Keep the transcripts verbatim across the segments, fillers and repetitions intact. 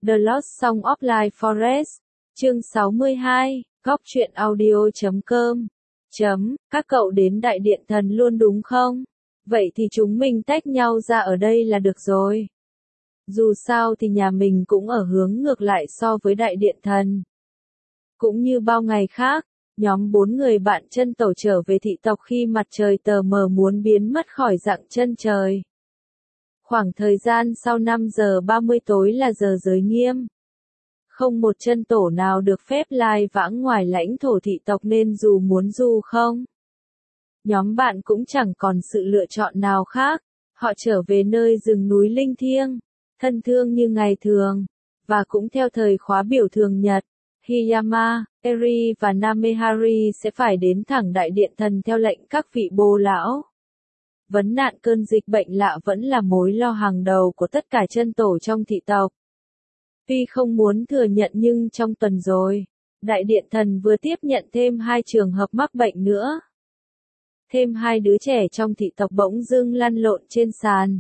The Lost Song of Life Forest, chương sáu mươi hai, góc truyện audio chấm com. Chấm, các cậu đến Đại Điện Thần luôn đúng không? Vậy thì chúng mình tách nhau ra ở đây là được rồi. Dù sao thì nhà mình cũng ở hướng ngược lại so với Đại Điện Thần. Cũng như bao ngày khác, nhóm bốn người bạn chân tàu trở về thị tộc khi mặt trời tờ mờ muốn biến mất khỏi dạng chân trời. Khoảng thời gian sau năm giờ ba mươi tối là giờ giới nghiêm. Không một chân tổ nào được phép lai vãng ngoài lãnh thổ thị tộc nên dù muốn du không. Nhóm bạn cũng chẳng còn sự lựa chọn nào khác, họ trở về nơi rừng núi linh thiêng, thân thương như ngày thường, và cũng theo thời khóa biểu thường nhật. Hiyama, Eri và Namehari sẽ phải đến thẳng Đại Điện Thần theo lệnh các vị bô lão. Vấn nạn cơn dịch bệnh lạ vẫn là mối lo hàng đầu của tất cả chân tổ trong thị tộc. Tuy không muốn thừa nhận nhưng trong tuần rồi, Đại Điện Thần vừa tiếp nhận thêm hai trường hợp mắc bệnh nữa. Thêm hai đứa trẻ trong thị tộc bỗng dưng lăn lộn trên sàn.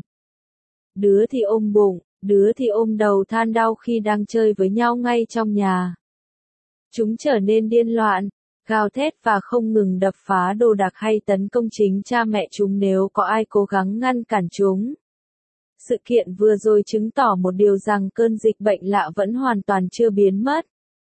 Đứa thì ôm bụng, đứa thì ôm đầu than đau khi đang chơi với nhau ngay trong nhà. Chúng trở nên điên loạn, gào thét và không ngừng đập phá đồ đạc hay tấn công chính cha mẹ chúng nếu có ai cố gắng ngăn cản chúng. Sự kiện vừa rồi chứng tỏ một điều rằng cơn dịch bệnh lạ vẫn hoàn toàn chưa biến mất.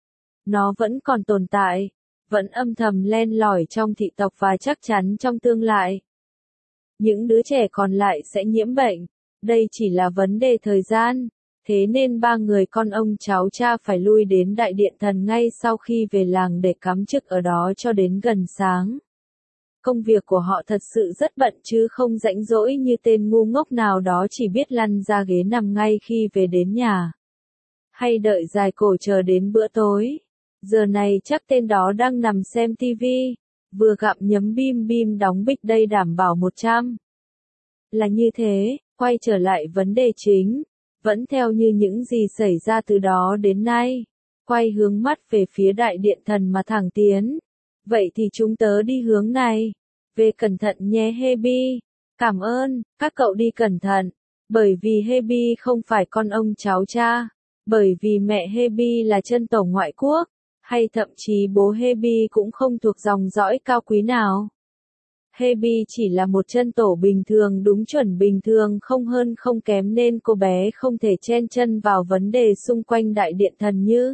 Nó vẫn còn tồn tại, vẫn âm thầm len lỏi trong thị tộc và chắc chắn trong tương lai. Những đứa trẻ còn lại sẽ nhiễm bệnh, đây chỉ là vấn đề thời gian. Thế nên ba người con ông cháu cha phải lui đến Đại Điện Thần ngay sau khi về làng để cắm trức ở đó cho đến gần sáng. Công việc của họ thật sự rất bận chứ không rảnh rỗi như tên ngu ngốc nào đó chỉ biết lăn ra ghế nằm ngay khi về đến nhà. Hay đợi dài cổ chờ đến bữa tối. Giờ này chắc tên đó đang nằm xem tivi, vừa gặm nhấm bim bim đóng bịch đây đảm bảo một trăm. Là như thế, quay trở lại vấn đề chính. Vẫn theo như những gì xảy ra từ đó đến nay, quay hướng mắt về phía Đại Điện Thần mà thẳng tiến. Vậy thì chúng tớ đi hướng này. Về cẩn thận nhé Hebi. Cảm ơn, các cậu đi cẩn thận. Bởi vì Hebi không phải con ông cháu cha. Bởi vì mẹ Hebi là chân tổ ngoại quốc. Hay thậm chí bố Hebi cũng không thuộc dòng dõi cao quý nào. Hebi chỉ là một chân tổ bình thường đúng chuẩn bình thường không hơn không kém nên cô bé không thể chen chân vào vấn đề xung quanh Đại Điện Thần như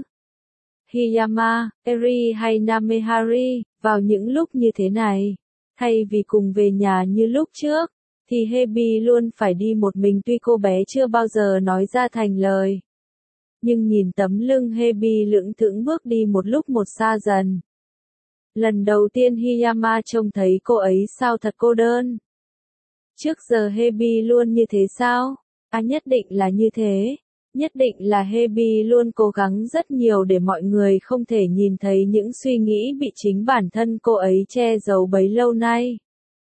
Hiyama, Eri hay Namehari. Vào những lúc như thế này, thay vì cùng về nhà như lúc trước, thì Hebi luôn phải đi một mình tuy cô bé chưa bao giờ nói ra thành lời. Nhưng nhìn tấm lưng Hebi lững thững bước đi một lúc một xa dần. Lần đầu tiên Hiyama trông thấy cô ấy sao thật cô đơn. Trước giờ Hebi luôn như thế sao? À nhất định là như thế. Nhất định là Hebi luôn cố gắng rất nhiều để mọi người không thể nhìn thấy những suy nghĩ bị chính bản thân cô ấy che giấu bấy lâu nay.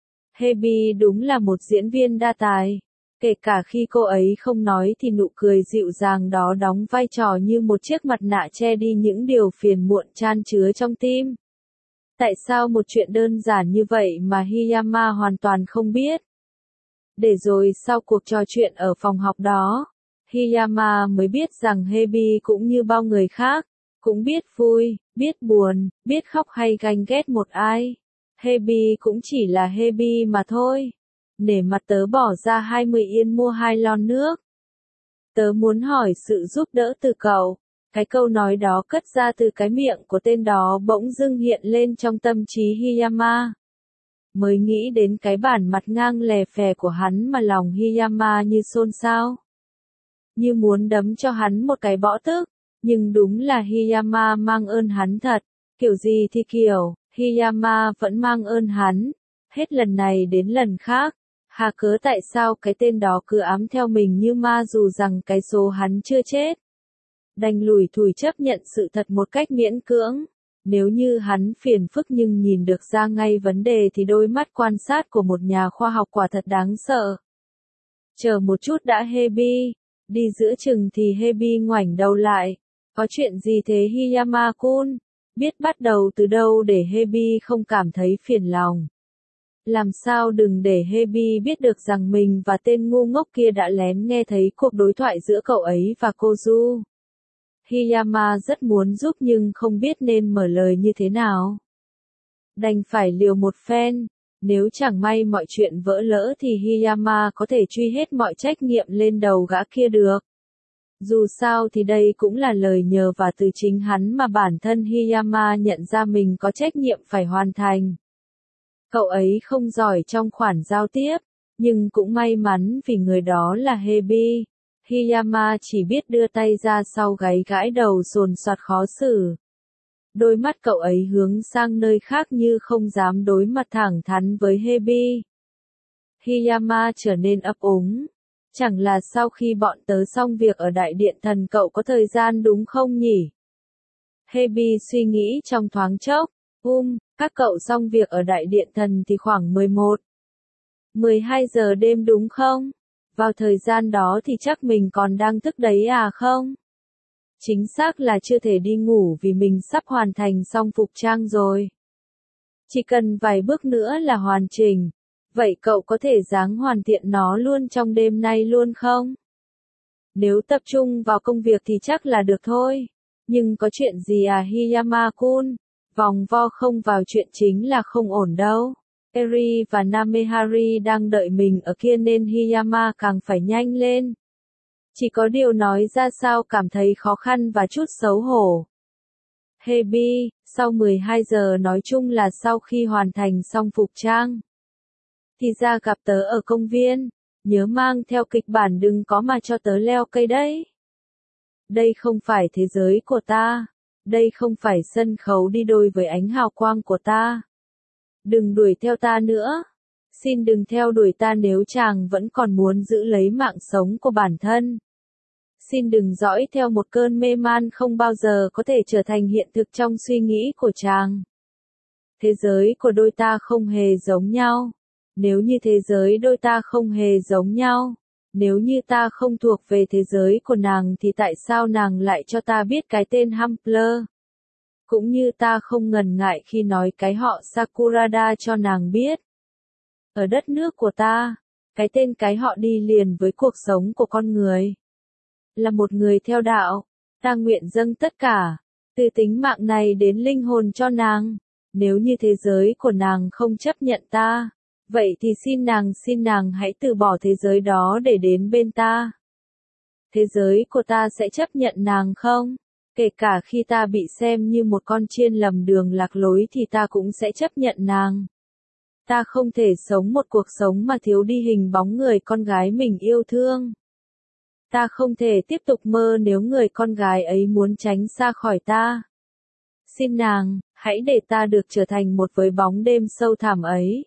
Hebi đúng là một diễn viên đa tài. Kể cả khi cô ấy không nói thì nụ cười dịu dàng đó đóng vai trò như một chiếc mặt nạ che đi những điều phiền muộn chan chứa trong tim. Tại sao một chuyện đơn giản như vậy mà Hiyama hoàn toàn không biết? Để rồi sau cuộc trò chuyện ở phòng học đó, Hiyama mới biết rằng Hebi cũng như bao người khác, cũng biết vui, biết buồn, biết khóc hay ganh ghét một ai. Hebi cũng chỉ là Hebi mà thôi. Nể mặt tớ bỏ ra hai mươi yên mua hai lon nước. Tớ muốn hỏi sự giúp đỡ từ cậu. Cái câu nói đó cất ra từ cái miệng của tên đó bỗng dưng hiện lên trong tâm trí Hiyama. Mới nghĩ đến cái bản mặt ngang lè phè của hắn mà lòng Hiyama như xôn xao. Như muốn đấm cho hắn một cái bõ tức. Nhưng đúng là Hiyama mang ơn hắn thật. Kiểu gì thì kiểu, Hiyama vẫn mang ơn hắn. Hết lần này đến lần khác. Hà cớ tại sao cái tên đó cứ ám theo mình như ma dù rằng cái số hắn chưa chết. Đành lủi thủi chấp nhận sự thật một cách miễn cưỡng. Nếu như hắn phiền phức nhưng nhìn được ra ngay vấn đề thì đôi mắt quan sát của một nhà khoa học quả thật đáng sợ. Chờ một chút đã Hebi. Đi giữa chừng thì Hebi ngoảnh đầu lại. Có chuyện gì thế Hiyama-kun? Biết bắt đầu từ đâu để Hebi không cảm thấy phiền lòng. Làm sao đừng để Hebi biết được rằng mình và tên ngu ngốc kia đã lén nghe thấy cuộc đối thoại giữa cậu ấy và cô Du. Hiyama rất muốn giúp nhưng không biết nên mở lời như thế nào. Đành phải liều một phen, nếu chẳng may mọi chuyện vỡ lỡ thì Hiyama có thể truy hết mọi trách nhiệm lên đầu gã kia được. Dù sao thì đây cũng là lời nhờ và từ chính hắn mà bản thân Hiyama nhận ra mình có trách nhiệm phải hoàn thành. Cậu ấy không giỏi trong khoản giao tiếp, nhưng cũng may mắn vì người đó là Hebi. Hiyama chỉ biết đưa tay ra sau gáy gãi đầu sồn soạt khó xử. Đôi mắt cậu ấy hướng sang nơi khác như không dám đối mặt thẳng thắn với Hebi. Hiyama trở nên ấp úng. Chẳng là sau khi bọn tớ xong việc ở Đại Điện Thần cậu có thời gian đúng không nhỉ? Hebi suy nghĩ trong thoáng chốc. Um, các cậu xong việc ở Đại Điện Thần thì khoảng mười một, mười hai giờ đêm đúng không? Vào thời gian đó thì chắc mình còn đang thức đấy à không? Chính xác là chưa thể đi ngủ vì mình sắp hoàn thành xong phục trang rồi. Chỉ cần vài bước nữa là hoàn chỉnh. Vậy cậu có thể ráng hoàn thiện nó luôn trong đêm nay luôn không? Nếu tập trung vào công việc thì chắc là được thôi. Nhưng có chuyện gì à Hiyama-kun? Vòng vo không vào chuyện chính là không ổn đâu. Eri và Namehari đang đợi mình ở kia nên Hiyama càng phải nhanh lên. Chỉ có điều nói ra sao cảm thấy khó khăn và chút xấu hổ. Hebi, sau mười hai giờ nói chung là sau khi hoàn thành xong phục trang. Thì ra gặp tớ ở công viên, nhớ mang theo kịch bản đừng có mà cho tớ leo cây đấy. Đây không phải thế giới của ta, đây không phải sân khấu đi đôi với ánh hào quang của ta. Đừng đuổi theo ta nữa, xin đừng theo đuổi ta nếu chàng vẫn còn muốn giữ lấy mạng sống của bản thân. Xin đừng dõi theo một cơn mê man không bao giờ có thể trở thành hiện thực trong suy nghĩ của chàng. Thế giới của đôi ta không hề giống nhau. Nếu như thế giới đôi ta không hề giống nhau, nếu như ta không thuộc về thế giới của nàng thì tại sao nàng lại cho ta biết cái tên Humpler? Cũng như ta không ngần ngại khi nói cái họ Sakurada cho nàng biết. Ở đất nước của ta, cái tên cái họ đi liền với cuộc sống của con người. Là một người theo đạo, ta nguyện dâng tất cả, từ tính mạng này đến linh hồn cho nàng. Nếu như thế giới của nàng không chấp nhận ta, vậy thì xin nàng xin nàng hãy từ bỏ thế giới đó để đến bên ta. Thế giới của ta sẽ chấp nhận nàng không? Kể cả khi ta bị xem như một con chiên lầm đường lạc lối thì ta cũng sẽ chấp nhận nàng. Ta không thể sống một cuộc sống mà thiếu đi hình bóng người con gái mình yêu thương. Ta không thể tiếp tục mơ nếu người con gái ấy muốn tránh xa khỏi ta. Xin nàng, hãy để ta được trở thành một với bóng đêm sâu thẳm ấy.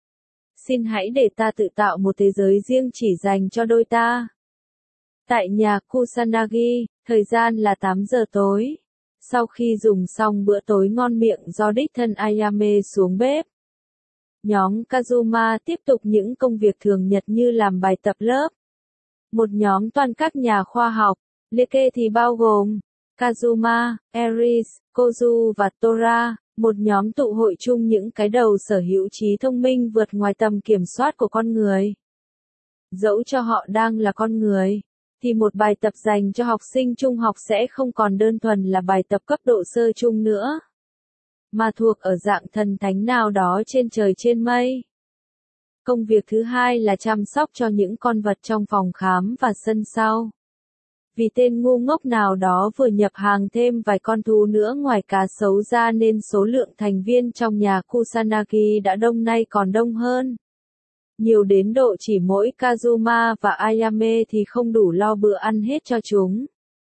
Xin hãy để ta tự tạo một thế giới riêng chỉ dành cho đôi ta. Tại nhà Kusanagi, thời gian là tám giờ tối. Sau khi dùng xong bữa tối ngon miệng do đích thân Ayame xuống bếp, nhóm Kazuma tiếp tục những công việc thường nhật như làm bài tập lớp. Một nhóm toàn các nhà khoa học, liệt kê thì bao gồm Kazuma, Eris, Kozu và Tora, một nhóm tụ hội chung những cái đầu sở hữu trí thông minh vượt ngoài tầm kiểm soát của con người. Dẫu cho họ đang là con người, thì một bài tập dành cho học sinh trung học sẽ không còn đơn thuần là bài tập cấp độ sơ trung nữa, mà thuộc ở dạng thần thánh nào đó trên trời trên mây. Công việc thứ hai là chăm sóc cho những con vật trong phòng khám và sân sau. Vì tên ngu ngốc nào đó vừa nhập hàng thêm vài con thú nữa ngoài cá sấu ra nên số lượng thành viên trong nhà Kusanagi đã đông nay còn đông hơn. Nhiều đến độ chỉ mỗi Kazuma và Ayame thì không đủ lo bữa ăn hết cho chúng.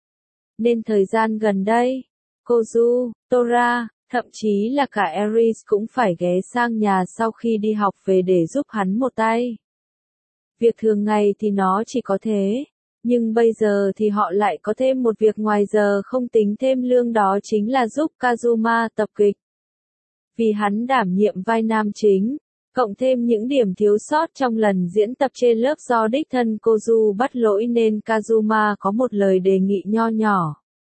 Nên thời gian gần đây, Kozu, Tora, thậm chí là cả Eris cũng phải ghé sang nhà sau khi đi học về để giúp hắn một tay. Việc thường ngày thì nó chỉ có thế, nhưng bây giờ thì họ lại có thêm một việc ngoài giờ không tính thêm lương, đó chính là giúp Kazuma tập kịch. Vì hắn đảm nhiệm vai nam chính, cộng thêm những điểm thiếu sót trong lần diễn tập trên lớp do đích thân Kozu bắt lỗi nên Kazuma có một lời đề nghị nho nhỏ.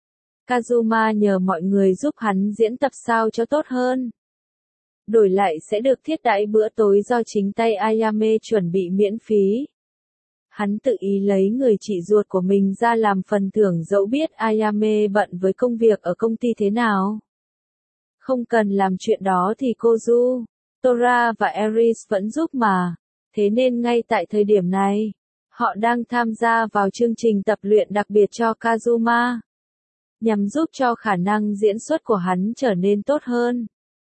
Kazuma nhờ mọi người giúp hắn diễn tập sao cho tốt hơn. Đổi lại sẽ được thiết đãi bữa tối do chính tay Ayame chuẩn bị miễn phí. Hắn tự ý lấy người chị ruột của mình ra làm phần thưởng dẫu biết Ayame bận với công việc ở công ty thế nào. Không cần làm chuyện đó thì Kozu, Tora và Eris vẫn giúp mà. Thế nên ngay tại thời điểm này, họ đang tham gia vào chương trình tập luyện đặc biệt cho Kazuma, nhằm giúp cho khả năng diễn xuất của hắn trở nên tốt hơn.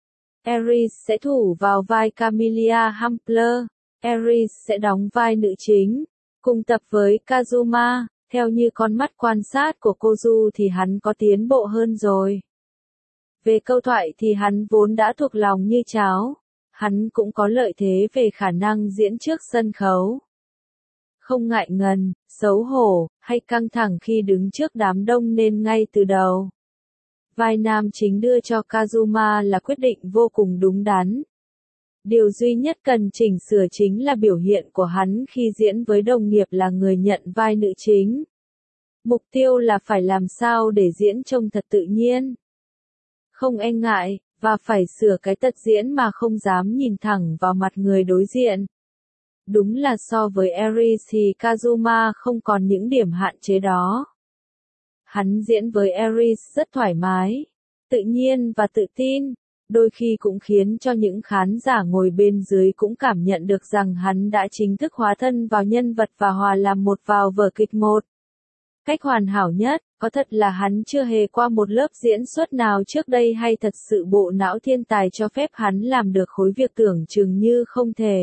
Eris sẽ thủ vào vai Camellia Humpler. Eris sẽ đóng vai nữ chính, cùng tập với Kazuma. Theo như con mắt quan sát của Kozu thì hắn có tiến bộ hơn rồi. Về câu thoại thì hắn vốn đã thuộc lòng như cháo. Hắn cũng có lợi thế về khả năng diễn trước sân khấu. Không ngại ngần, xấu hổ, hay căng thẳng khi đứng trước đám đông nên ngay từ đầu, vai nam chính đưa cho Kazuma là quyết định vô cùng đúng đắn. Điều duy nhất cần chỉnh sửa chính là biểu hiện của hắn khi diễn với đồng nghiệp là người nhận vai nữ chính. Mục tiêu là phải làm sao để diễn trông thật tự nhiên, không e ngại, và phải sửa cái tật diễn mà không dám nhìn thẳng vào mặt người đối diện. Đúng là so với Eris thì Kazuma không còn những điểm hạn chế đó. Hắn diễn với Eris rất thoải mái, tự nhiên và tự tin, đôi khi cũng khiến cho những khán giả ngồi bên dưới cũng cảm nhận được rằng hắn đã chính thức hóa thân vào nhân vật và hòa làm một vào vở kịch một cách hoàn hảo nhất. Có thật là hắn chưa hề qua một lớp diễn xuất nào trước đây hay thật sự bộ não thiên tài cho phép hắn làm được khối việc tưởng chừng như không thể.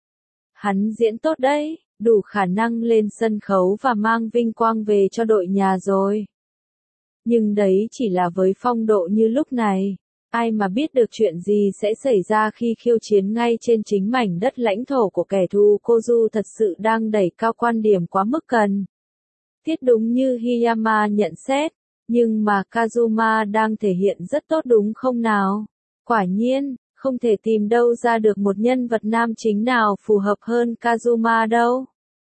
Hắn diễn tốt đấy, đủ khả năng lên sân khấu và mang vinh quang về cho đội nhà rồi. Nhưng đấy chỉ là với phong độ như lúc này. Ai mà biết được chuyện gì sẽ xảy ra khi khiêu chiến ngay trên chính mảnh đất lãnh thổ của kẻ thù. Kozu thật sự đang đẩy cao quan điểm quá mức cần thiết đúng như Hiyama nhận xét, nhưng mà Kazuma đang thể hiện rất tốt đúng không nào? Quả nhiên, không thể tìm đâu ra được một nhân vật nam chính nào phù hợp hơn Kazuma đâu.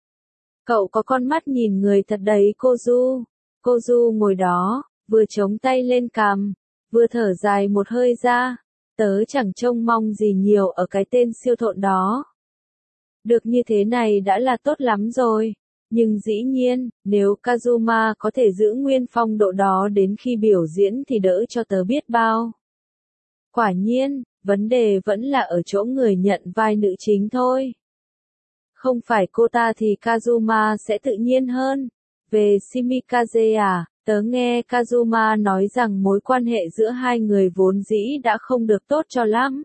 Cậu có con mắt nhìn người thật đấy Kozu. Kozu ngồi đó, vừa chống tay lên cằm, vừa thở dài một hơi ra. Tớ chẳng trông mong gì nhiều ở cái tên siêu thộn đó. Được như thế này đã là tốt lắm rồi. Nhưng dĩ nhiên, nếu Kazuma có thể giữ nguyên phong độ đó đến khi biểu diễn thì đỡ cho tớ biết bao. Quả nhiên, vấn đề vẫn là ở chỗ người nhận vai nữ chính thôi. Không phải cô ta thì Kazuma sẽ tự nhiên hơn. Về Shimikaze à, tớ nghe Kazuma nói rằng mối quan hệ giữa hai người vốn dĩ đã không được tốt cho lắm.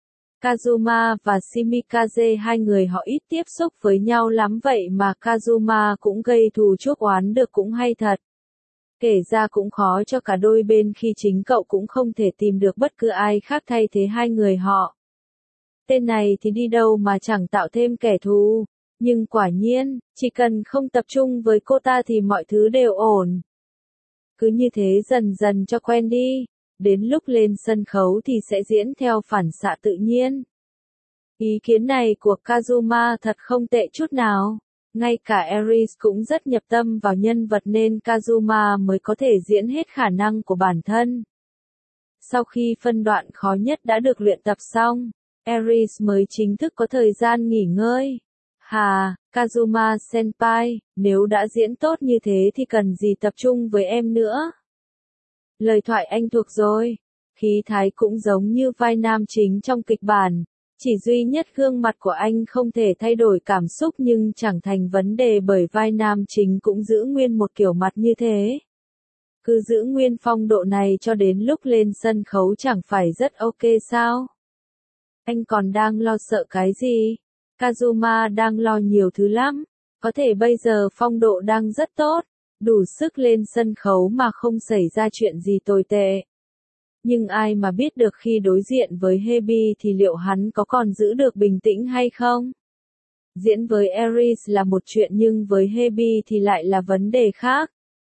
Kazuma và Shimikaze hai người họ ít tiếp xúc với nhau lắm vậy mà Kazuma cũng gây thù chuốc oán được cũng hay thật. Kể ra cũng khó cho cả đôi bên khi chính cậu cũng không thể tìm được bất cứ ai khác thay thế hai người họ. Tên này thì đi đâu mà chẳng tạo thêm kẻ thù, nhưng quả nhiên, chỉ cần không tập trung với cô ta thì mọi thứ đều ổn. Cứ như thế dần dần cho quen đi. Đến lúc lên sân khấu thì sẽ diễn theo phản xạ tự nhiên. Ý kiến này của Kazuma thật không tệ chút nào. Ngay cả Eris cũng rất nhập tâm vào nhân vật nên Kazuma mới có thể diễn hết khả năng của bản thân. Sau khi phân đoạn khó nhất đã được luyện tập xong, Eris mới chính thức có thời gian nghỉ ngơi. Hà, Kazuma senpai, nếu đã diễn tốt như thế thì cần gì tập trung với em nữa. Lời thoại anh thuộc rồi. Khí thái cũng giống như vai nam chính trong kịch bản. Chỉ duy nhất gương mặt của anh không thể thay đổi cảm xúc nhưng chẳng thành vấn đề bởi vai nam chính cũng giữ nguyên một kiểu mặt như thế. Cứ giữ nguyên phong độ này cho đến lúc lên sân khấu chẳng phải rất ok sao? Anh còn đang lo sợ cái gì? Kazuma đang lo nhiều thứ lắm. Có thể bây giờ phong độ đang rất tốt, đủ sức lên sân khấu mà không xảy ra chuyện gì tồi tệ. Nhưng ai mà biết được khi đối diện với Hebi thì liệu hắn có còn giữ được bình tĩnh hay không? Diễn với Eris là một chuyện nhưng với Hebi thì lại là vấn đề khác.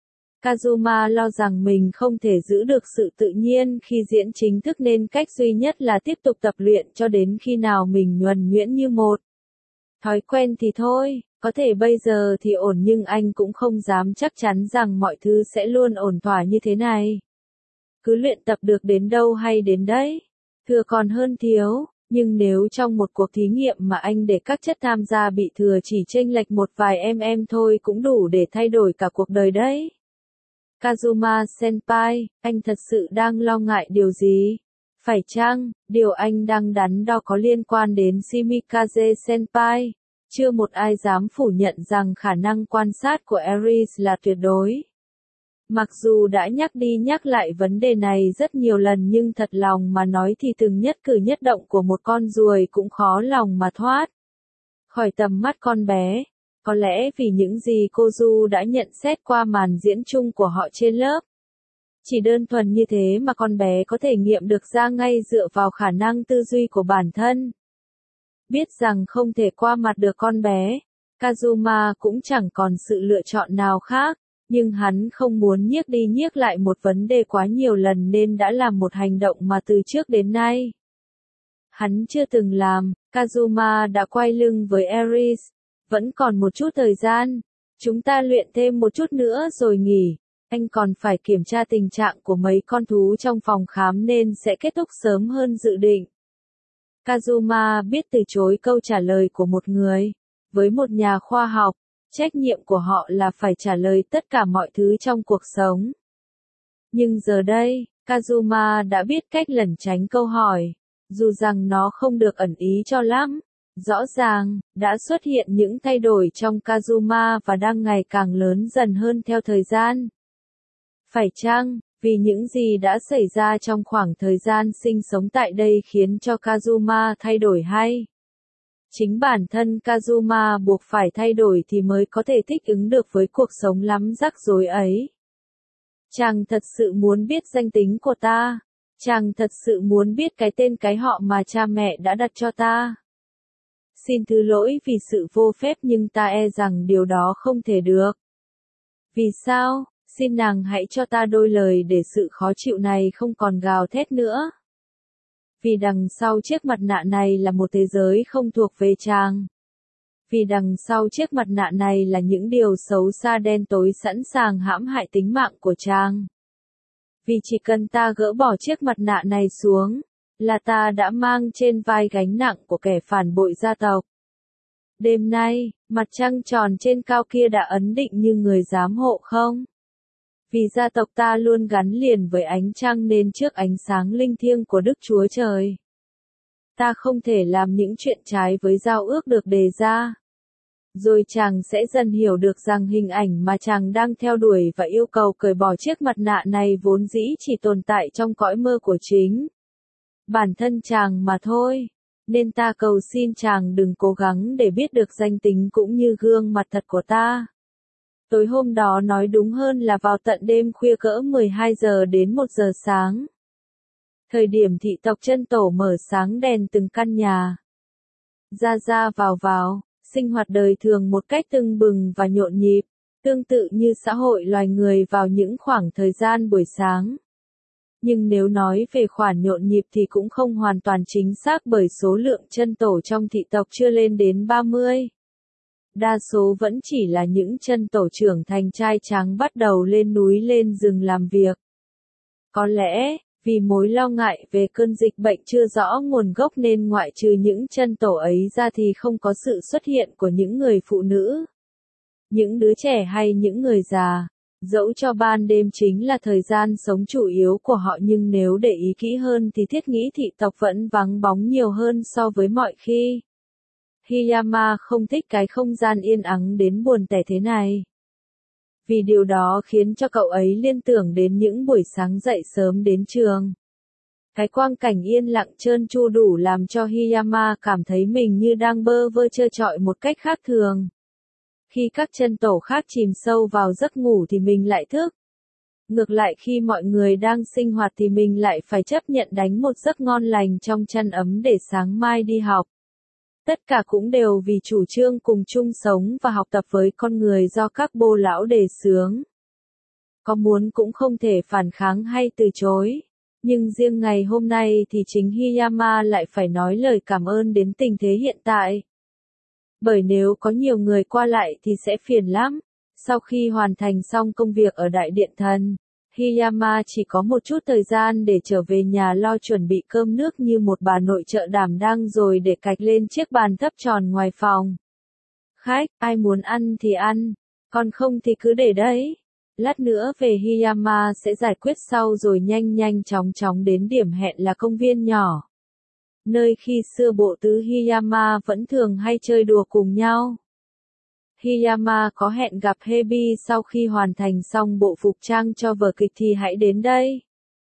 Kazuma lo rằng mình không thể giữ được sự tự nhiên khi diễn chính thức nên cách duy nhất là tiếp tục tập luyện cho đến khi nào mình nhuần nhuyễn như một. Thói quen thì thôi, có thể bây giờ thì ổn nhưng anh cũng không dám chắc chắn rằng mọi thứ sẽ luôn ổn thỏa như thế này. Cứ luyện tập được đến đâu hay đến đấy. Thừa còn hơn thiếu, Nhưng nếu trong một cuộc thí nghiệm mà anh để các chất tham gia bị thừa chỉ chênh lệch một vài mm thôi cũng đủ để thay đổi cả cuộc đời đấy. Kazuma Senpai, anh thật sự đang lo ngại điều gì? Phải chăng, điều anh đang đắn đo có liên quan đến Shimikaze Senpai? Chưa một ai dám phủ nhận rằng khả năng quan sát của Aries là tuyệt đối. Mặc dù đã nhắc đi nhắc lại vấn đề này rất nhiều lần nhưng thật lòng mà nói thì từng nhất cử nhất động của một con ruồi cũng khó lòng mà thoát khỏi tầm mắt con bé. Có lẽ vì những gì cô Du đã nhận xét qua màn diễn chung của họ trên lớp. Chỉ đơn thuần như thế mà con bé có thể nghiệm được ra ngay dựa vào khả năng tư duy của bản thân. Biết rằng không thể qua mặt được con bé, Kazuma cũng chẳng còn sự lựa chọn nào khác, nhưng hắn không muốn nhiếc đi nhiếc lại một vấn đề quá nhiều lần nên đã làm một hành động mà từ trước đến nay hắn chưa từng làm. Kazuma đã quay lưng với Aries. Vẫn còn một chút thời gian, chúng ta luyện thêm một chút nữa rồi nghỉ. Anh còn phải kiểm tra tình trạng của mấy con thú trong phòng khám nên sẽ kết thúc sớm hơn dự định. Kazuma biết từ chối câu trả lời của một người. Với một nhà khoa học, trách nhiệm của họ là phải trả lời tất cả mọi thứ trong cuộc sống. Nhưng giờ đây, Kazuma đã biết cách lẩn tránh câu hỏi, dù rằng nó không được ẩn ý cho lắm. Rõ ràng, đã xuất hiện những thay đổi trong Kazuma và đang ngày càng lớn dần hơn theo thời gian. Phải chăng, vì những gì đã xảy ra trong khoảng thời gian sinh sống tại đây khiến cho Kazuma thay đổi hay? Chính bản thân Kazuma buộc phải thay đổi thì mới có thể thích ứng được với cuộc sống lắm rắc rối ấy. Chàng thật sự muốn biết danh tính của ta. Chàng thật sự muốn biết cái tên cái họ mà cha mẹ đã đặt cho ta. Xin thứ lỗi vì sự vô phép nhưng ta e rằng điều đó không thể được. Vì sao? Xin nàng hãy cho ta đôi lời để sự khó chịu này không còn gào thét nữa. Vì đằng sau chiếc mặt nạ này là một thế giới không thuộc về chàng. Vì đằng sau chiếc mặt nạ này là những điều xấu xa đen tối sẵn sàng hãm hại tính mạng của chàng. Vì chỉ cần ta gỡ bỏ chiếc mặt nạ này xuống, là ta đã mang trên vai gánh nặng của kẻ phản bội gia tộc. Đêm nay, mặt trăng tròn trên cao kia đã ấn định như người giám hộ không? Vì gia tộc ta luôn gắn liền với ánh trăng nên trước ánh sáng linh thiêng của Đức Chúa Trời, ta không thể làm những chuyện trái với giao ước được đề ra. Rồi chàng sẽ dần hiểu được rằng hình ảnh mà chàng đang theo đuổi và yêu cầu cởi bỏ chiếc mặt nạ này vốn dĩ chỉ tồn tại trong cõi mơ của chính bản thân chàng mà thôi. Nên ta cầu xin chàng đừng cố gắng để biết được danh tính cũng như gương mặt thật của ta. Tối hôm đó nói đúng hơn là vào tận đêm khuya cỡ mười hai giờ đến một giờ sáng. Thời điểm thị tộc chân tổ mở sáng đèn từng căn nhà. Ra ra vào vào, sinh hoạt đời thường một cách tưng bừng và nhộn nhịp, tương tự như xã hội loài người vào những khoảng thời gian buổi sáng. Nhưng nếu nói về khoản nhộn nhịp thì cũng không hoàn toàn chính xác bởi số lượng chân tổ trong thị tộc chưa lên đến ba mươi. Đa số vẫn chỉ là những chân tổ trưởng thành trai tráng bắt đầu lên núi lên rừng làm việc. Có lẽ, vì mối lo ngại về cơn dịch bệnh chưa rõ nguồn gốc nên ngoại trừ những chân tổ ấy ra thì không có sự xuất hiện của những người phụ nữ, những đứa trẻ hay những người già. Dẫu cho ban đêm chính là thời gian sống chủ yếu của họ nhưng nếu để ý kỹ hơn thì thiết nghĩ thị tộc vẫn vắng bóng nhiều hơn so với mọi khi. Hiyama không thích cái không gian yên ắng đến buồn tẻ thế này. Vì điều đó khiến cho cậu ấy liên tưởng đến những buổi sáng dậy sớm đến trường. Cái quang cảnh yên lặng trơn tru đủ làm cho Hiyama cảm thấy mình như đang bơ vơ trơ trọi một cách khác thường. Khi các chân tổ khác chìm sâu vào giấc ngủ thì mình lại thức. Ngược lại khi mọi người đang sinh hoạt thì mình lại phải chấp nhận đánh một giấc ngon lành trong chăn ấm để sáng mai đi học. Tất cả cũng đều vì chủ trương cùng chung sống và học tập với con người do các bô lão đề xướng. Có muốn cũng không thể phản kháng hay từ chối. Nhưng riêng ngày hôm nay thì chính Hiyama lại phải nói lời cảm ơn đến tình thế hiện tại. Bởi nếu có nhiều người qua lại thì sẽ phiền lắm. Sau khi hoàn thành xong công việc ở Đại Điện Thần, Hiyama chỉ có một chút thời gian để trở về nhà lo chuẩn bị cơm nước như một bà nội trợ đảm đang rồi để cạch lên chiếc bàn thấp tròn ngoài phòng. Khách, ai muốn ăn thì ăn, còn không thì cứ để đấy. Lát nữa về Hiyama sẽ giải quyết sau rồi nhanh nhanh chóng chóng đến điểm hẹn là công viên nhỏ. Nơi khi xưa bộ tứ Hiyama vẫn thường hay chơi đùa cùng nhau. Hiyama có hẹn gặp Hebi sau khi hoàn thành xong bộ phục trang cho vở kịch thì hãy đến đây.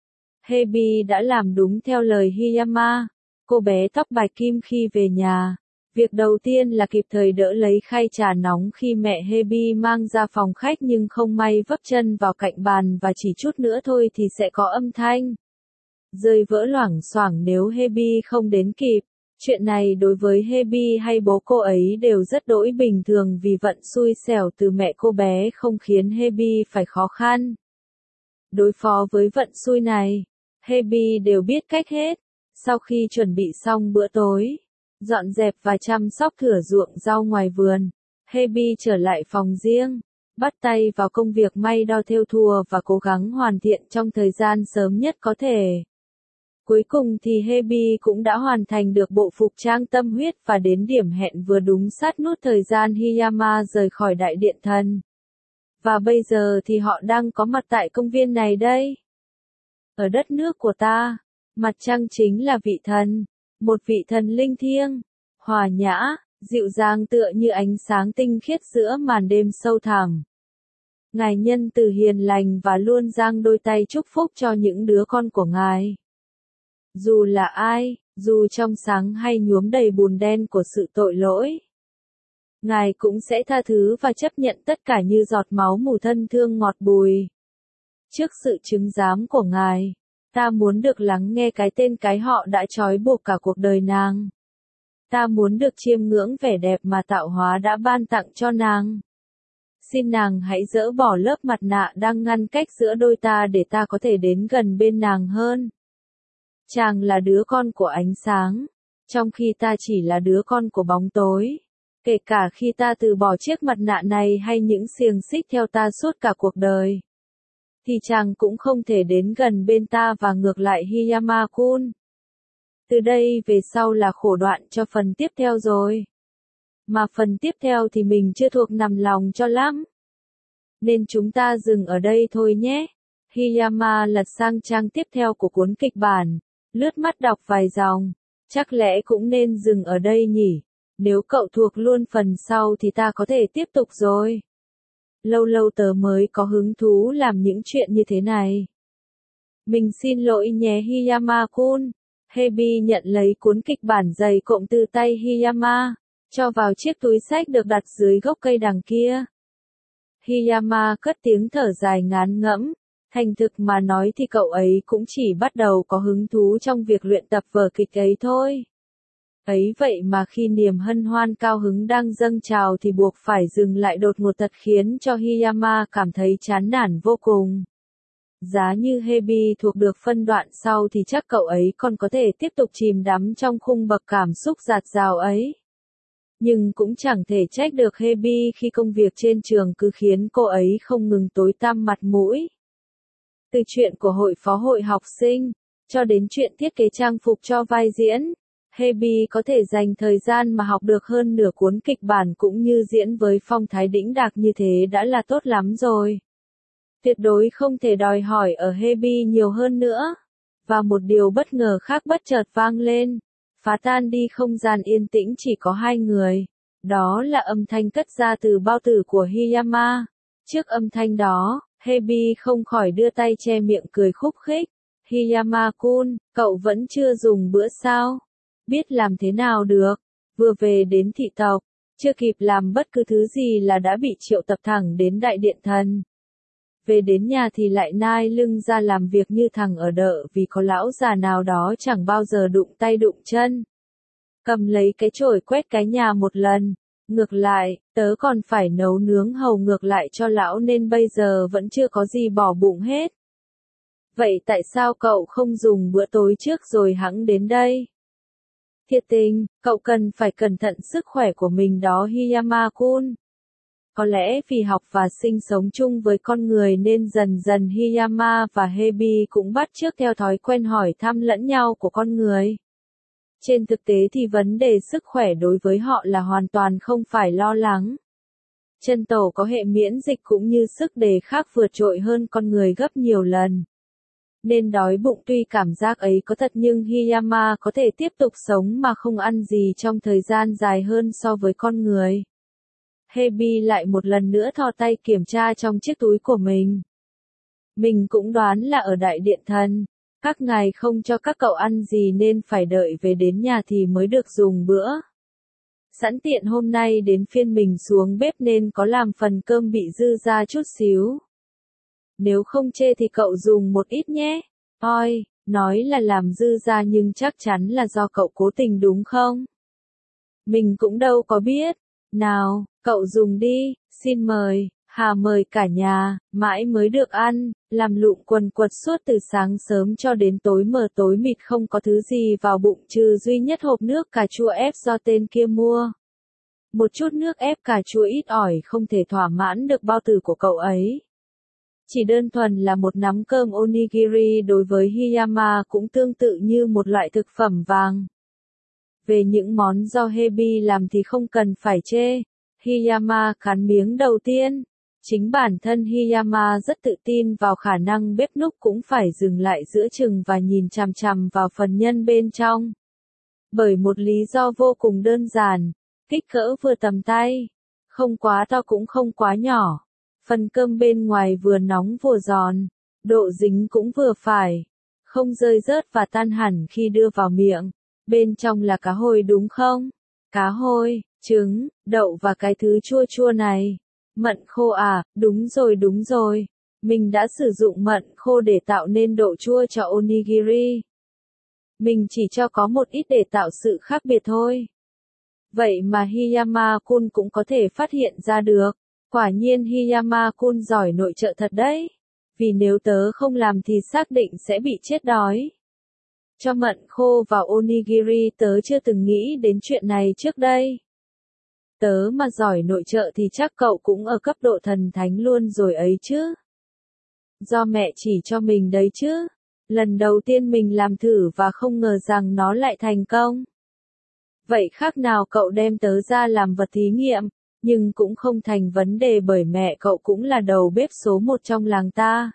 Hebi đã làm đúng theo lời Hiyama. Cô bé tóc bạch kim khi về nhà. Việc đầu tiên là kịp thời đỡ lấy khay trà nóng khi mẹ Hebi mang ra phòng khách nhưng không may vấp chân vào cạnh bàn và chỉ chút nữa thôi thì sẽ có âm thanh rơi vỡ loảng xoảng nếu Hebi không đến kịp. Chuyện này đối với Hebi hay bố cô ấy đều rất đỗi bình thường vì vận xui xẻo từ mẹ cô bé không khiến Hebi phải khó khăn. Đối phó với vận xui này, Hebi đều biết cách hết. Sau khi chuẩn bị xong bữa tối, dọn dẹp và chăm sóc thửa ruộng rau ngoài vườn, Hebi trở lại phòng riêng, bắt tay vào công việc may đo thêu thùa và cố gắng hoàn thiện trong thời gian sớm nhất có thể. Cuối cùng thì Hebi cũng đã hoàn thành được bộ phục trang tâm huyết và đến điểm hẹn vừa đúng sát nút thời gian Hiyama rời khỏi đại điện thần. Và bây giờ thì họ đang có mặt tại công viên này đây. Ở đất nước của ta, mặt trăng chính là vị thần, một vị thần linh thiêng, hòa nhã, dịu dàng tựa như ánh sáng tinh khiết giữa màn đêm sâu thẳm. Ngài nhân từ hiền lành và luôn giang đôi tay chúc phúc cho những đứa con của Ngài. Dù là ai, dù trong sáng hay nhuốm đầy bùn đen của sự tội lỗi, Ngài cũng sẽ tha thứ và chấp nhận tất cả như giọt máu mù thân thương ngọt bùi. Trước sự chứng giám của Ngài, ta muốn được lắng nghe cái tên cái họ đã trói buộc cả cuộc đời nàng. Ta muốn được chiêm ngưỡng vẻ đẹp mà tạo hóa đã ban tặng cho nàng. Xin nàng hãy dỡ bỏ lớp mặt nạ đang ngăn cách giữa đôi ta để ta có thể đến gần bên nàng hơn. Chàng là đứa con của ánh sáng, trong khi ta chỉ là đứa con của bóng tối. Kể cả khi ta từ bỏ chiếc mặt nạ này hay những xiềng xích theo ta suốt cả cuộc đời, thì chàng cũng không thể đến gần bên ta và ngược lại Hiyama-kun. Từ đây về sau là khổ đoạn cho phần tiếp theo rồi. Mà phần tiếp theo thì mình chưa thuộc nằm lòng cho lắm. Nên chúng ta dừng ở đây thôi nhé. Hiyama lật sang trang tiếp theo của cuốn kịch bản, lướt mắt đọc vài dòng. Chắc lẽ cũng nên dừng ở đây nhỉ. Nếu cậu thuộc luôn phần sau thì ta có thể tiếp tục rồi. Lâu lâu tớ mới có hứng thú làm những chuyện như thế này. Mình xin lỗi nhé Hiyama-kun. Hebi nhận lấy cuốn kịch bản dày cộm từ tay Hiyama, cho vào chiếc túi xách được đặt dưới gốc cây đằng kia. Hiyama cất tiếng thở dài ngán ngẫm. Thành thực mà nói thì cậu ấy cũng chỉ bắt đầu có hứng thú trong việc luyện tập vở kịch ấy thôi. Ấy vậy mà khi niềm hân hoan cao hứng đang dâng trào thì buộc phải dừng lại đột ngột thật khiến cho Hiyama cảm thấy chán nản vô cùng. Giá như Hebi thuộc được phân đoạn sau thì chắc cậu ấy còn có thể tiếp tục chìm đắm trong khung bậc cảm xúc dạt dào ấy. Nhưng cũng chẳng thể trách được Hebi khi công việc trên trường cứ khiến cô ấy không ngừng tối tăm mặt mũi. Từ chuyện của hội phó hội học sinh, cho đến chuyện thiết kế trang phục cho vai diễn, Hebi có thể dành thời gian mà học được hơn nửa cuốn kịch bản cũng như diễn với phong thái đĩnh đạc như thế đã là tốt lắm rồi. Tuyệt đối không thể đòi hỏi ở Hebi nhiều hơn nữa. Và một điều bất ngờ khác bất chợt vang lên, phá tan đi không gian yên tĩnh chỉ có hai người. Đó là âm thanh cất ra từ bao tử của Hiyama. Trước âm thanh đó, Hebi không khỏi đưa tay che miệng cười khúc khích. Hiyama-kun, cậu vẫn chưa dùng bữa sao? Biết làm thế nào được? Vừa về đến thị tộc, chưa kịp làm bất cứ thứ gì là đã bị triệu tập thẳng đến đại điện thần. Về đến nhà thì lại nai lưng ra làm việc như thằng ở đợ vì có lão già nào đó chẳng bao giờ đụng tay đụng chân. Cầm lấy cái chổi quét cái nhà một lần. Ngược lại, tớ còn phải nấu nướng hầu ngược lại cho lão nên bây giờ vẫn chưa có gì bỏ bụng hết. Vậy tại sao cậu không dùng bữa tối trước rồi hẵng đến đây? Thiệt tình, cậu cần phải cẩn thận sức khỏe của mình đó Hiyama-kun. Có lẽ vì học và sinh sống chung với con người nên dần dần Hiyama và Hebi cũng bắt chước theo thói quen hỏi thăm lẫn nhau của con người. Trên thực tế thì vấn đề sức khỏe đối với họ là hoàn toàn không phải lo lắng. Chân tổ có hệ miễn dịch cũng như sức đề kháng vượt trội hơn con người gấp nhiều lần. Nên đói bụng tuy cảm giác ấy có thật nhưng Hiyama có thể tiếp tục sống mà không ăn gì trong thời gian dài hơn so với con người. Hebi lại một lần nữa thò tay kiểm tra trong chiếc túi của mình. Mình cũng đoán là ở Đại Điện Thần. Các ngài không cho các cậu ăn gì nên phải đợi về đến nhà thì mới được dùng bữa. Sẵn tiện hôm nay đến phiên mình xuống bếp nên có làm phần cơm bị dư ra chút xíu. Nếu không chê thì cậu dùng một ít nhé. Ôi, nói là làm dư ra nhưng chắc chắn là do cậu cố tình đúng không? Mình cũng đâu có biết. Nào, cậu dùng đi, xin mời. Hà mời cả nhà, mãi mới được ăn, làm lụng quần quật suốt từ sáng sớm cho đến tối mờ tối mịt không có thứ gì vào bụng trừ duy nhất hộp nước cà chua ép do tên kia mua. Một chút nước ép cà chua ít ỏi không thể thỏa mãn được bao tử của cậu ấy. Chỉ đơn thuần là một nắm cơm onigiri đối với Hiyama cũng tương tự như một loại thực phẩm vàng. Về những món do Hebi làm thì không cần phải chê. Hiyama cắn miếng đầu tiên. Chính bản thân Hiyama rất tự tin vào khả năng bếp núc cũng phải dừng lại giữa chừng và nhìn chằm chằm vào phần nhân bên trong. Bởi một lý do vô cùng đơn giản, kích cỡ vừa tầm tay, không quá to cũng không quá nhỏ. Phần cơm bên ngoài vừa nóng vừa giòn, độ dính cũng vừa phải, không rơi rớt và tan hẳn khi đưa vào miệng. Bên trong là cá hồi đúng không? Cá hồi, trứng, đậu và cái thứ chua chua này. Mận khô à, đúng rồi đúng rồi. Mình đã sử dụng mận khô để tạo nên độ chua cho onigiri. Mình chỉ cho có một ít để tạo sự khác biệt thôi. Vậy mà Hiyama-kun cũng có thể phát hiện ra được. Quả nhiên Hiyama-kun giỏi nội trợ thật đấy. Vì nếu tớ không làm thì xác định sẽ bị chết đói. Cho mận khô vào onigiri tớ chưa từng nghĩ đến chuyện này trước đây. Tớ mà giỏi nội trợ thì chắc cậu cũng ở cấp độ thần thánh luôn rồi ấy chứ. Do mẹ chỉ cho mình đấy chứ. Lần đầu tiên mình làm thử và không ngờ rằng nó lại thành công. Vậy khác nào cậu đem tớ ra làm vật thí nghiệm, nhưng cũng không thành vấn đề bởi mẹ cậu cũng là đầu bếp số một trong làng ta.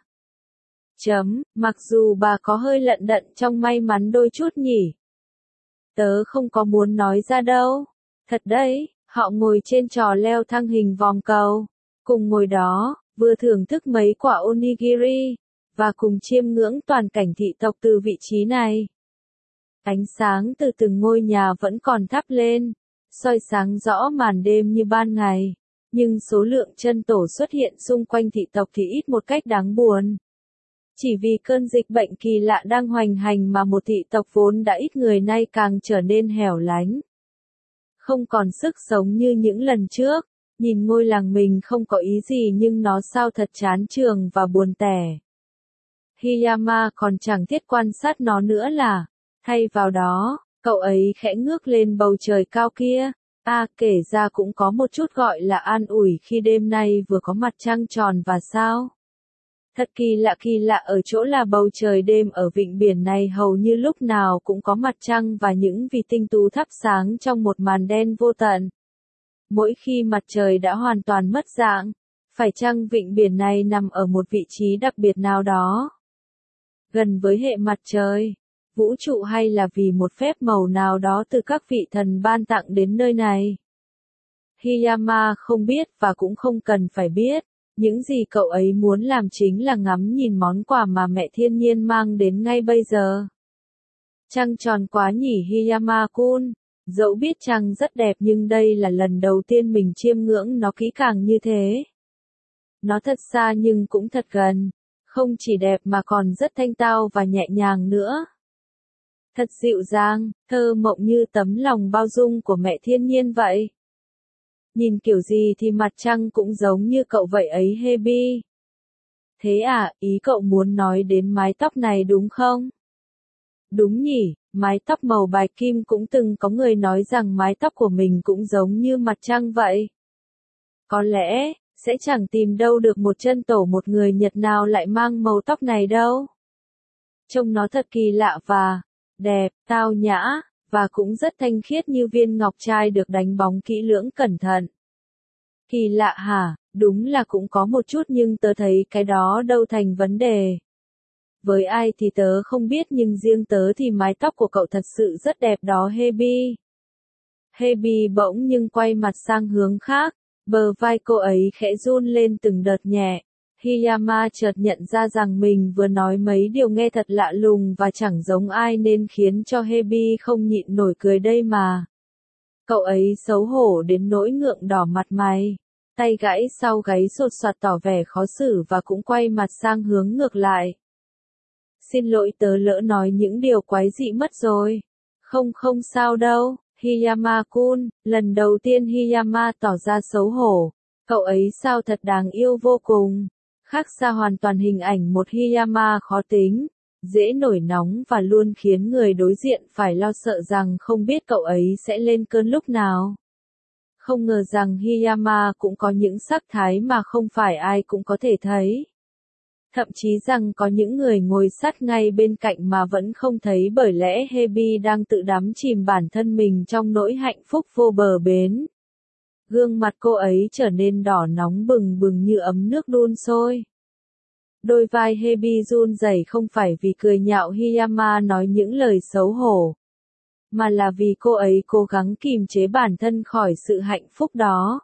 Chấm, mặc dù bà có hơi lận đận trong may mắn đôi chút nhỉ. Tớ không có muốn nói ra đâu. Thật đấy. Họ ngồi trên trò leo thang hình vòng cầu, cùng ngồi đó, vừa thưởng thức mấy quả onigiri, và cùng chiêm ngưỡng toàn cảnh thị tộc từ vị trí này. Ánh sáng từ từng ngôi nhà vẫn còn thắp lên, soi sáng rõ màn đêm như ban ngày, nhưng số lượng chân tổ xuất hiện xung quanh thị tộc thì ít một cách đáng buồn. Chỉ vì cơn dịch bệnh kỳ lạ đang hoành hành mà một thị tộc vốn đã ít người nay càng trở nên hẻo lánh. Không còn sức sống như những lần trước, nhìn ngôi làng mình không có ý gì nhưng nó sao thật chán chường và buồn tẻ. Hiyama còn chẳng thiết quan sát nó nữa là, thay vào đó, cậu ấy khẽ ngước lên bầu trời cao kia, à kể ra cũng có một chút gọi là an ủi khi đêm nay vừa có mặt trăng tròn và sao. Thật kỳ lạ kỳ lạ ở chỗ là bầu trời đêm ở vịnh biển này hầu như lúc nào cũng có mặt trăng và những vì tinh tú thắp sáng trong một màn đen vô tận. Mỗi khi mặt trời đã hoàn toàn mất dạng, phải chăng vịnh biển này nằm ở một vị trí đặc biệt nào đó? Gần với hệ mặt trời, vũ trụ hay là vì một phép màu nào đó từ các vị thần ban tặng đến nơi này? Hiyama không biết và cũng không cần phải biết. Những gì cậu ấy muốn làm chính là ngắm nhìn món quà mà mẹ thiên nhiên mang đến ngay bây giờ. Trăng tròn quá nhỉ Hiyama-kun, dẫu biết trăng rất đẹp nhưng đây là lần đầu tiên mình chiêm ngưỡng nó kỹ càng như thế. Nó thật xa nhưng cũng thật gần, không chỉ đẹp mà còn rất thanh tao và nhẹ nhàng nữa. Thật dịu dàng, thơ mộng như tấm lòng bao dung của mẹ thiên nhiên vậy. Nhìn kiểu gì thì mặt trăng cũng giống như cậu vậy ấy Hebi. Thế à, ý cậu muốn nói đến mái tóc này đúng không? Đúng nhỉ, mái tóc màu bạch kim cũng từng có người nói rằng mái tóc của mình cũng giống như mặt trăng vậy. Có lẽ, sẽ chẳng tìm đâu được một chân tổ một người Nhật nào lại mang màu tóc này đâu. Trông nó thật kỳ lạ và đẹp, tao nhã, và cũng rất thanh khiết như viên ngọc trai được đánh bóng kỹ lưỡng cẩn thận. Kỳ lạ hả, đúng là cũng có một chút nhưng tớ thấy cái đó đâu thành vấn đề. Với ai thì tớ không biết nhưng riêng tớ thì mái tóc của cậu thật sự rất đẹp đó Hebi. Hebi bỗng nhưng quay mặt sang hướng khác, bờ vai cô ấy khẽ run lên từng đợt nhẹ. Hiyama chợt nhận ra rằng mình vừa nói mấy điều nghe thật lạ lùng và chẳng giống ai nên khiến cho Hebi không nhịn nổi cười đây mà. Cậu ấy xấu hổ đến nỗi ngượng đỏ mặt mày, tay gãy sau gáy sột soạt tỏ vẻ khó xử và cũng quay mặt sang hướng ngược lại. Xin lỗi tớ lỡ nói những điều quái dị mất rồi. Không không sao đâu, Hiyama-kun, lần đầu tiên Hiyama tỏ ra xấu hổ. Cậu ấy sao thật đáng yêu vô cùng. Khác xa hoàn toàn hình ảnh một Hiyama khó tính, dễ nổi nóng và luôn khiến người đối diện phải lo sợ rằng không biết cậu ấy sẽ lên cơn lúc nào. Không ngờ rằng Hiyama cũng có những sắc thái mà không phải ai cũng có thể thấy. Thậm chí rằng có những người ngồi sát ngay bên cạnh mà vẫn không thấy bởi lẽ Hebi đang tự đắm chìm bản thân mình trong nỗi hạnh phúc vô bờ bến. Gương mặt cô ấy trở nên đỏ nóng bừng bừng như ấm nước đun sôi. Đôi vai Hebi run rẩy không phải vì cười nhạo Hiyama nói những lời xấu hổ, mà là vì cô ấy cố gắng kìm chế bản thân khỏi sự hạnh phúc đó.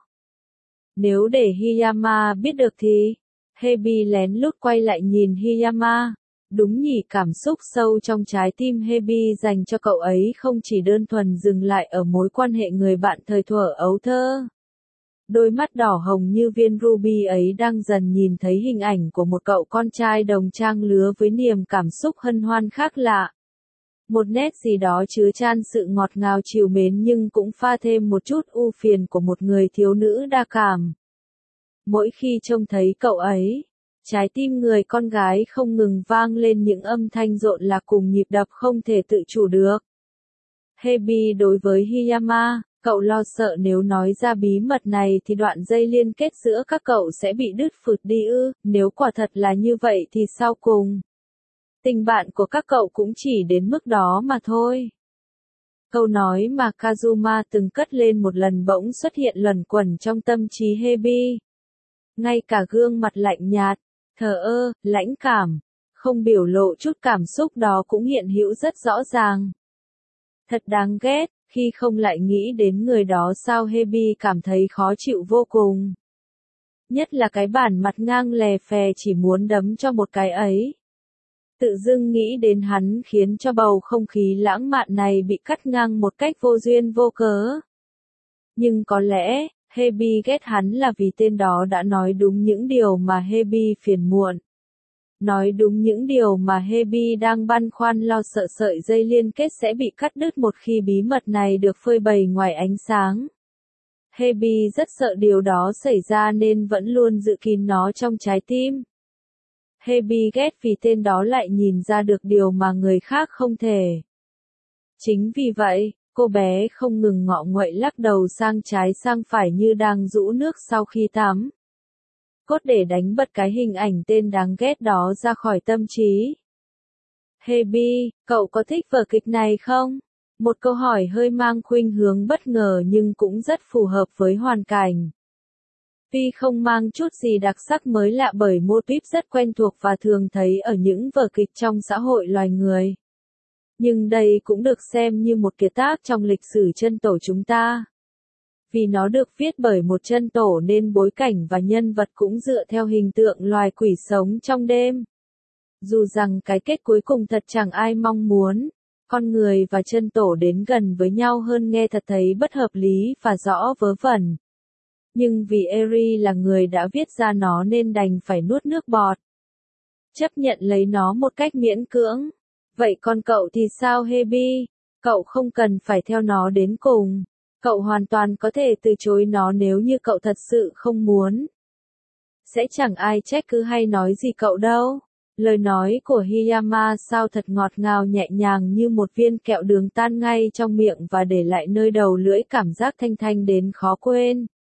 Nếu để Hiyama biết được thì, Hebi lén lút quay lại nhìn Hiyama. Đúng nhỉ, cảm xúc sâu trong trái tim Hebi dành cho cậu ấy không chỉ đơn thuần dừng lại ở mối quan hệ người bạn thời thuở ấu thơ. Đôi mắt đỏ hồng như viên ruby ấy đang dần nhìn thấy hình ảnh của một cậu con trai đồng trang lứa với niềm cảm xúc hân hoan khác lạ. Một nét gì đó chứa chan sự ngọt ngào trìu mến nhưng cũng pha thêm một chút ưu phiền của một người thiếu nữ đa cảm. Mỗi khi trông thấy cậu ấy, trái tim người con gái không ngừng vang lên những âm thanh rộn ràng cùng nhịp đập không thể tự chủ được. Hebi đối với Hiyama, cậu lo sợ nếu nói ra bí mật này thì đoạn dây liên kết giữa các cậu sẽ bị đứt phụt đi ư, nếu quả thật là như vậy thì sau cùng, tình bạn của các cậu cũng chỉ đến mức đó mà thôi. Câu nói mà Kazuma từng cất lên một lần bỗng xuất hiện luẩn quẩn trong tâm trí Hebi. Ngay cả gương mặt lạnh nhạt, thờ ơ, lãnh cảm, không biểu lộ chút cảm xúc đó cũng hiện hữu rất rõ ràng. Thật đáng ghét, khi không lại nghĩ đến người đó sao Hebi cảm thấy khó chịu vô cùng. Nhất là cái bản mặt ngang lè phè chỉ muốn đấm cho một cái ấy. Tự dưng nghĩ đến hắn khiến cho bầu không khí lãng mạn này bị cắt ngang một cách vô duyên vô cớ. Nhưng có lẽ, Hebi ghét hắn là vì tên đó đã nói đúng những điều mà Hebi phiền muộn. Nói đúng những điều mà Hebi đang băn khoăn lo sợ sợi dây liên kết sẽ bị cắt đứt một khi bí mật này được phơi bày ngoài ánh sáng. Hebi rất sợ điều đó xảy ra nên vẫn luôn giữ kín nó trong trái tim. Hebi ghét vì tên đó lại nhìn ra được điều mà người khác không thể. Chính vì vậy, cô bé không ngừng ngọ nguậy lắc đầu sang trái sang phải như đang rũ nước sau khi tắm. Cốt để đánh bật cái hình ảnh tên đáng ghét đó ra khỏi tâm trí. Hebi, cậu có thích vở kịch này không? Một câu hỏi hơi mang khuynh hướng bất ngờ nhưng cũng rất phù hợp với hoàn cảnh. Tuy không mang chút gì đặc sắc mới lạ bởi mô típ rất quen thuộc và thường thấy ở những vở kịch trong xã hội loài người. Nhưng đây cũng được xem như một kiệt tác trong lịch sử chân tổ chúng ta. Vì nó được viết bởi một chân tổ nên bối cảnh và nhân vật cũng dựa theo hình tượng loài quỷ sống trong đêm. Dù rằng cái kết cuối cùng thật chẳng ai mong muốn, con người và chân tổ đến gần với nhau hơn nghe thật thấy bất hợp lý và rõ vớ vẩn. Nhưng vì Eri là người đã viết ra nó nên đành phải nuốt nước bọt. Chấp nhận lấy nó một cách miễn cưỡng. Vậy còn cậu thì sao Hebi? Cậu không cần phải theo nó đến cùng. Cậu hoàn toàn có thể từ chối nó nếu như cậu thật sự không muốn. Sẽ chẳng ai trách cứ hay nói gì cậu đâu. Lời nói của Hiyama sao thật ngọt ngào nhẹ nhàng như một viên kẹo đường tan ngay trong miệng và để lại nơi đầu lưỡi cảm giác thanh thanh đến khó quên.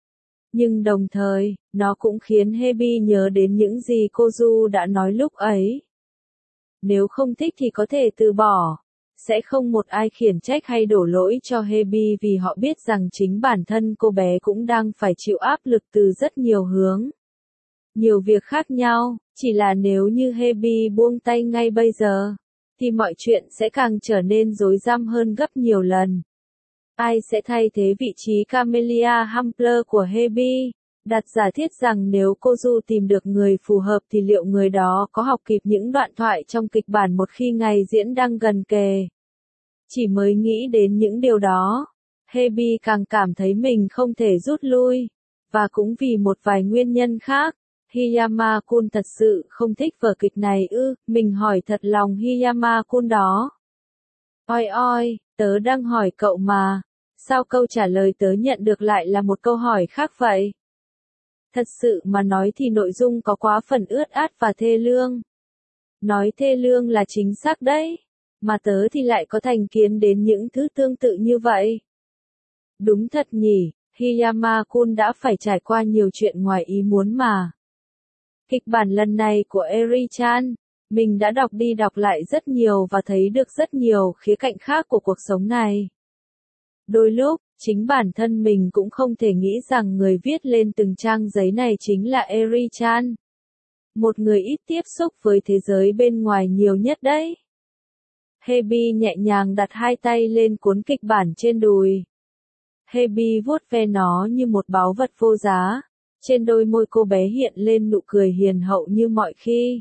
Nhưng đồng thời, nó cũng khiến Hebi nhớ đến những gì cô Du đã nói lúc ấy. Nếu không thích thì có thể từ bỏ. Sẽ không một ai khiển trách hay đổ lỗi cho Hebi vì họ biết rằng chính bản thân cô bé cũng đang phải chịu áp lực từ rất nhiều hướng. Nhiều việc khác nhau, chỉ là nếu như Hebi buông tay ngay bây giờ, thì mọi chuyện sẽ càng trở nên rối rắm hơn gấp nhiều lần. Ai sẽ thay thế vị trí Camelia Humpler của Hebi? Đặt giả thiết rằng nếu cô Du tìm được người phù hợp thì liệu người đó có học kịp những đoạn thoại trong kịch bản một khi ngày diễn đang gần kề? Chỉ mới nghĩ đến những điều đó, Hebi càng cảm thấy mình không thể rút lui. Và cũng vì một vài nguyên nhân khác, Hiyama-kun thật sự không thích vở kịch này ư, mình hỏi thật lòng Hiyama-kun đó. Oi oi, tớ đang hỏi cậu mà, sao câu trả lời tớ nhận được lại là một câu hỏi khác vậy? Thật sự mà nói thì nội dung có quá phần ướt át và thê lương. Nói thê lương là chính xác đấy, mà tớ thì lại có thành kiến đến những thứ tương tự như vậy. Đúng thật nhỉ, Hiyama-kun đã phải trải qua nhiều chuyện ngoài ý muốn mà. Kịch bản lần này của Eri-chan, mình đã đọc đi đọc lại rất nhiều và thấy được rất nhiều khía cạnh khác của cuộc sống này. Đôi lúc, chính bản thân mình cũng không thể nghĩ rằng người viết lên từng trang giấy này chính là Eri-chan. Một người ít tiếp xúc với thế giới bên ngoài nhiều nhất đấy. Hebi nhẹ nhàng đặt hai tay lên cuốn kịch bản trên đùi. Hebi vuốt ve nó như một báu vật vô giá. Trên đôi môi cô bé hiện lên nụ cười hiền hậu như mọi khi.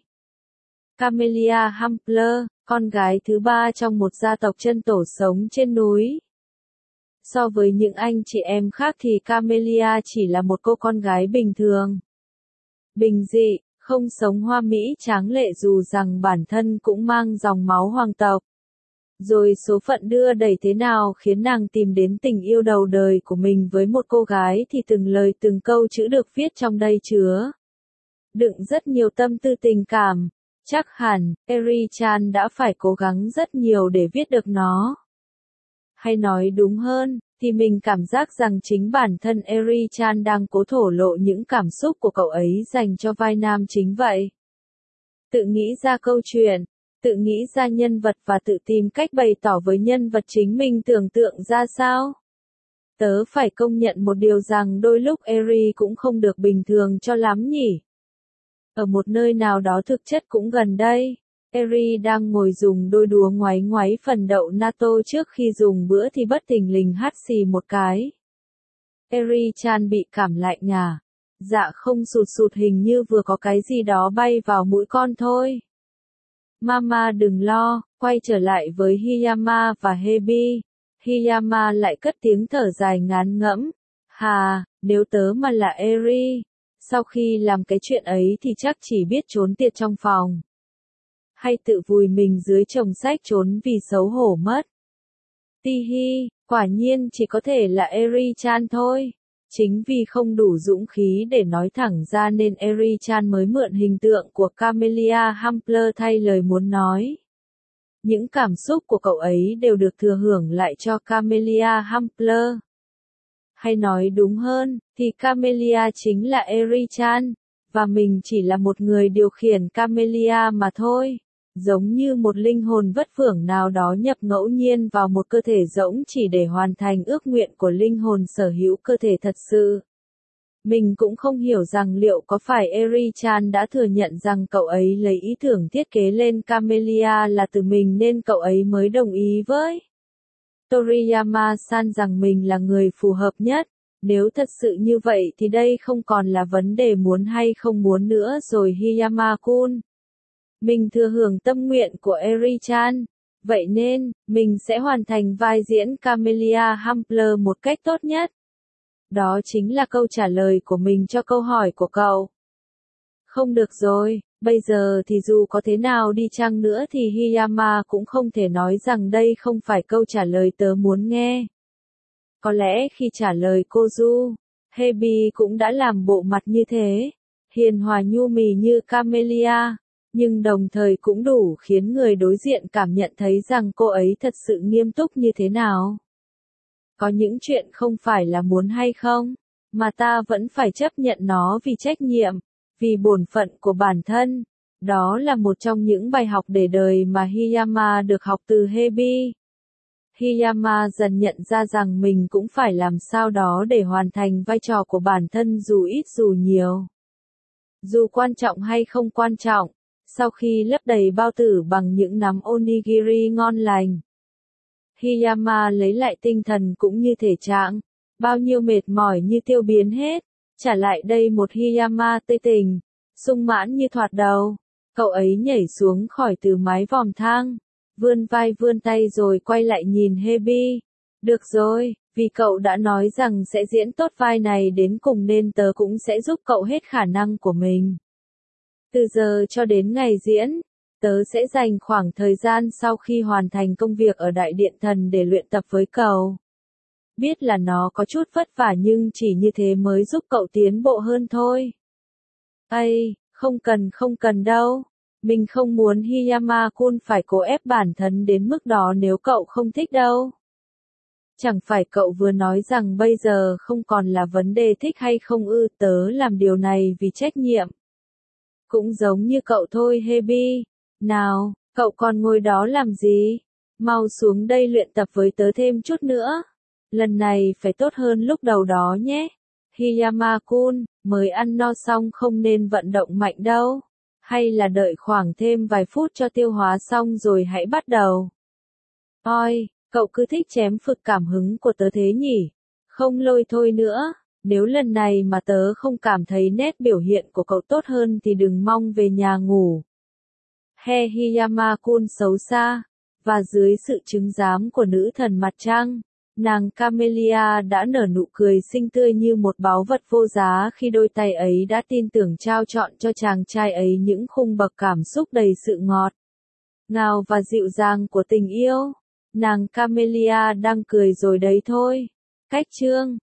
Camelia Humpler, con gái thứ ba trong một gia tộc chân tổ sống trên núi. So với những anh chị em khác thì Camelia chỉ là một cô con gái bình thường. Bình dị, không sống hoa mỹ tráng lệ dù rằng bản thân cũng mang dòng máu hoàng tộc. Rồi số phận đưa đẩy thế nào khiến nàng tìm đến tình yêu đầu đời của mình với một cô gái thì từng lời từng câu chữ được viết trong đây chứa đựng rất nhiều tâm tư tình cảm. Chắc hẳn, Eri-chan đã phải cố gắng rất nhiều để viết được nó. Hay nói đúng hơn, thì mình cảm giác rằng chính bản thân Eri-chan đang cố thổ lộ những cảm xúc của cậu ấy dành cho vai nam chính vậy. Tự nghĩ ra câu chuyện, tự nghĩ ra nhân vật và tự tìm cách bày tỏ với nhân vật chính mình tưởng tượng ra sao. Tớ phải công nhận một điều rằng đôi lúc Eri cũng không được bình thường cho lắm nhỉ. Ở một nơi nào đó thực chất cũng gần đây, Eri đang ngồi dùng đôi đũa ngoáy ngoáy phần đậu natto trước khi dùng bữa thì bất thình lình hắt xì một cái. Eri-chan bị cảm lạnh à? Dạ không, sụt sụt hình như vừa có cái gì đó bay vào mũi con thôi. Mama đừng lo, quay trở lại với Hiyama và Hebi. Hiyama lại cất tiếng thở dài ngán ngẫm. Hà, nếu tớ mà là Eri, sau khi làm cái chuyện ấy thì chắc chỉ biết trốn tiệt trong phòng. Hay tự vùi mình dưới chồng sách trốn vì xấu hổ mất. Ti hi, quả nhiên chỉ có thể là Eri-chan thôi. Chính vì không đủ dũng khí để nói thẳng ra nên Eri-chan mới mượn hình tượng của Camelia Humpler thay lời muốn nói. Những cảm xúc của cậu ấy đều được thừa hưởng lại cho Camelia Humpler. Hay nói đúng hơn, thì Camelia chính là Eri-chan, và mình chỉ là một người điều khiển Camelia mà thôi. Giống như một linh hồn vất vưởng nào đó nhập ngẫu nhiên vào một cơ thể rỗng chỉ để hoàn thành ước nguyện của linh hồn sở hữu cơ thể thật sự. Mình cũng không hiểu rằng liệu có phải Eri-chan đã thừa nhận rằng cậu ấy lấy ý tưởng thiết kế lên Camelia là từ mình nên cậu ấy mới đồng ý với Toriyama-san rằng mình là người phù hợp nhất. Nếu thật sự như vậy thì đây không còn là vấn đề muốn hay không muốn nữa rồi Hiyama-kun. Mình thừa hưởng tâm nguyện của Eri-chan, vậy nên, mình sẽ hoàn thành vai diễn Camelia Humpler một cách tốt nhất. Đó chính là câu trả lời của mình cho câu hỏi của cậu. Không được rồi, bây giờ thì dù có thế nào đi chăng nữa thì Hiyama cũng không thể nói rằng đây không phải câu trả lời tớ muốn nghe. Có lẽ khi trả lời cô Du, Hebi cũng đã làm bộ mặt như thế, hiền hòa nhu mì như Camelia. Nhưng đồng thời cũng đủ khiến người đối diện cảm nhận thấy rằng cô ấy thật sự nghiêm túc như thế nào. Có những chuyện không phải là muốn hay không, mà ta vẫn phải chấp nhận nó vì trách nhiệm, vì bổn phận của bản thân. Đó là một trong những bài học để đời mà Hiyama được học từ Hebi. Hiyama dần nhận ra rằng mình cũng phải làm sao đó để hoàn thành vai trò của bản thân dù ít dù nhiều. Dù quan trọng hay không quan trọng, sau khi lấp đầy bao tử bằng những nắm onigiri ngon lành, Hiyama lấy lại tinh thần cũng như thể trạng, bao nhiêu mệt mỏi như tiêu biến hết, trả lại đây một Hiyama tươi tỉnh, sung mãn như thoạt đầu. Cậu ấy nhảy xuống khỏi từ mái vòm thang, vươn vai vươn tay rồi quay lại nhìn Hebi. Được rồi, vì cậu đã nói rằng sẽ diễn tốt vai này đến cùng nên tớ cũng sẽ giúp cậu hết khả năng của mình. Từ giờ cho đến ngày diễn, tớ sẽ dành khoảng thời gian sau khi hoàn thành công việc ở Đại Điện Thần để luyện tập với cậu. Biết là nó có chút vất vả nhưng chỉ như thế mới giúp cậu tiến bộ hơn thôi. Ây, không cần không cần đâu. Mình không muốn Hiyama-kun phải cố ép bản thân đến mức đó nếu cậu không thích đâu. Chẳng phải cậu vừa nói rằng bây giờ không còn là vấn đề thích hay không ư, tớ làm điều này vì trách nhiệm. Cũng giống như cậu thôi Hebi. Nào, cậu còn ngồi đó làm gì? Mau xuống đây luyện tập với tớ thêm chút nữa. Lần này phải tốt hơn lúc đầu đó nhé. Hiyama-kun, mới ăn no xong không nên vận động mạnh đâu. Hay là đợi khoảng thêm vài phút cho tiêu hóa xong rồi hãy bắt đầu. Ôi, cậu cứ thích chém phực cảm hứng của tớ thế nhỉ? Không lôi thôi nữa, nếu lần này mà tớ không cảm thấy nét biểu hiện của cậu tốt hơn thì đừng mong về nhà ngủ. He Hiyama-kun xấu xa, và dưới sự chứng giám của nữ thần mặt trăng, nàng Camellia đã nở nụ cười xinh tươi như một báu vật vô giá khi đôi tay ấy đã tin tưởng trao chọn cho chàng trai ấy những khung bậc cảm xúc đầy sự ngọt ngào và dịu dàng của tình yêu. Nàng Camellia đang cười rồi đấy thôi. Cách chương